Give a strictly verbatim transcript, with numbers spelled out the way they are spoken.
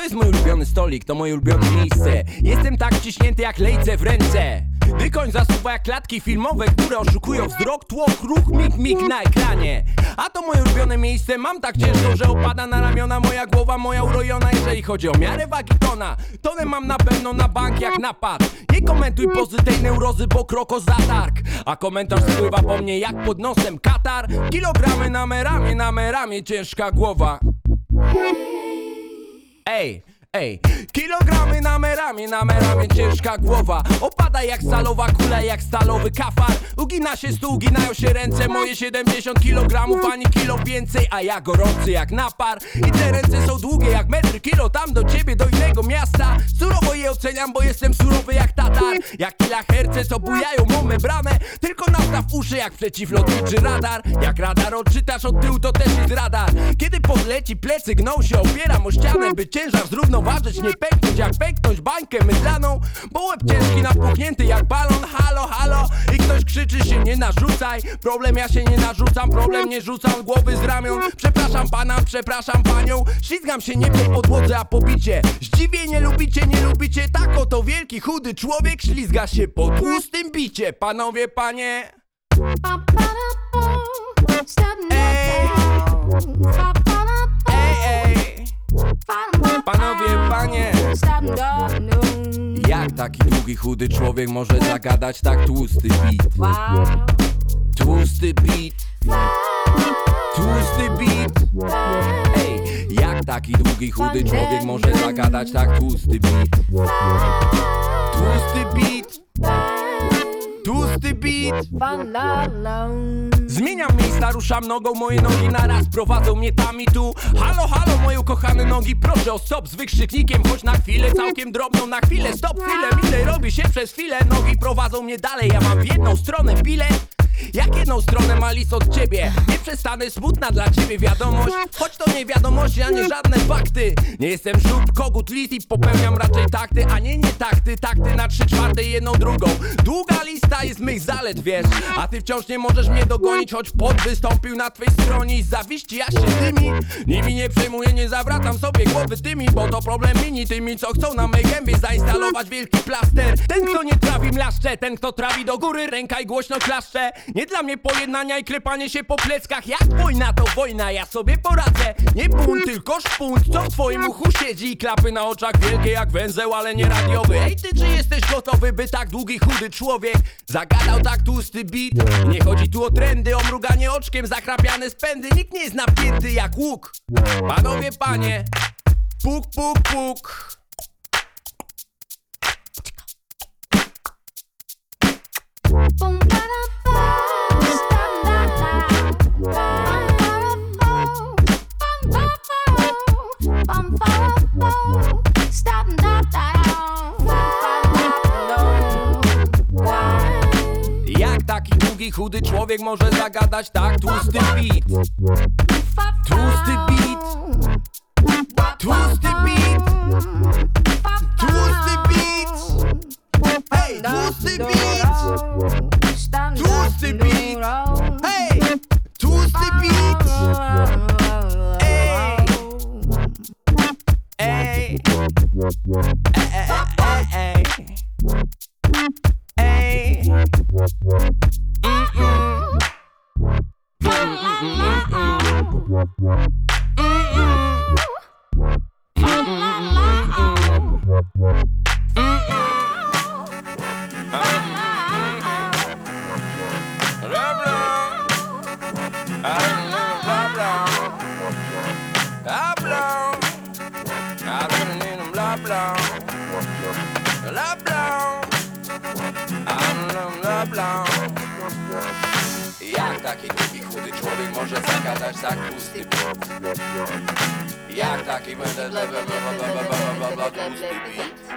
jest mój ulubiony stolik, to moje ulubione miejsce. Jestem tak wciśnięty jak lejce w ręce, gdy koń zasuwa jak klatki filmowe, które oszukują wzrok, tłok, ruch, mig, mig na ekranie. A to moje ulubione miejsce, mam tak ciężko, że opada na ramiona moja głowa, moja urojona. Jeżeli chodzi o miarę wagi tona, tonem mam na pewno na bank jak napad. Nie komentuj pozy tej neurozy, bo kroko zatarg, a komentarz spływa po mnie jak pod nosem katar. Kilogramy na me ramię, na me ramię ciężka głowa. Ej, ej, kilogramy na me ramię, na me ramię ciężka głowa. Opada jak stalowa kula, jak stalowy kafar. Ugina się stół, uginają się ręce. Moje siedemdziesiąt kilogramów, ani kilo więcej. A ja gorący jak napar. I te ręce są długie jak metr kilo. Tam do ciebie, do innego miasta. Surowo je oceniam, bo jestem surowy jak tatar. Jak kiloherce, co bujają mą membranę. Tylko nastaw uszy jak przeciwlotniczy radar. Jak radar odczytasz od tyłu, to też jest radar. Kiedy podleci plecy, gną się, opieram o ścianę, by ciężar zrównoważyć, nie pęknąć jak pęknąć bańkę mydlaną. Bo łeb ciężki, napuchnięty jak balon. Halo, halo, i ktoś krzyczy się nie narzucaj. Problem ja się nie narzucam, problem nie rzucam głowy z ramion. Przepraszam pana, przepraszam panią. Ślizgam się nie po podłodze, a po bicie. Zdziwienie lubicie, nie lubicie. Tak oto wielki, chudy człowiek ślizga się po tłustym bicie. Panowie, panie. Ej, ej, ej. Panowie, panie. Jak taki długi, chudy człowiek może zagadać tak tłusty beat? Tłusty beat. Tłusty beat. Ej, jak taki długi, chudy człowiek może zagadać tak tłusty beat? Tłusty beat. Tłusty beat. Zmieniam miejsca, ruszam nogą, moje nogi naraz prowadzą mnie tam i tu. Halo, halo, moje ukochane nogi, proszę o stop z wykrzyknikiem. Choć na chwilę, całkiem drobną, na chwilę, stop, chwilę, minę, robi się przez chwilę. Nogi prowadzą mnie dalej, ja mam w jedną stronę bilet. Jak jedną stronę ma list od ciebie. Nie przestanę, smutna dla ciebie wiadomość. Choć to nie wiadomości, a nie żadne fakty. Nie jestem żub, kogut, list i popełniam raczej takty. A nie nie takty, takty na trzy czwarte i jedną drugą. Długa lista jest mych zalet, wiesz. A ty wciąż nie możesz mnie dogonić, choć pot wystąpił na twej stronie. I z zawiści ja się tymi nimi nie przejmuję, nie zawracam sobie głowy tymi. Bo to problem mini, tymi co chcą na mej gębie zainstalować wielki plaster. Ten kto nie trawi mlaszcze, ten kto trawi do góry ręka i głośno klaszcze. Nie dla mnie pojednania i klepanie się po pleckach. Jak wojna to wojna, ja sobie poradzę. Nie bunt, tylko szpunt, co w twoim uchu siedzi. I klapy na oczach wielkie jak węzeł, ale nie radiowy. Ej ty, czy jesteś gotowy, by tak długi, chudy człowiek zagadał tak tłusty beat? Nie chodzi tu o trendy, o mruganie oczkiem, zachrapiane spędy. Nikt nie jest napięty jak łuk. Panowie, panie. Puk, puk, puk. Jak taki długi, chudy człowiek może zagadać tak tłusty beat? Tłusty beat. Tłusty beat. Tłusty beat. Hej, tłusty beat. Tłusty beat. Hej, tłusty beat. Ej. Ej. Ej. Ej. Ej. Jak taki długi, chudy człowiek może zagadać tak tłusty beat? Jak taki będę tłusty beat?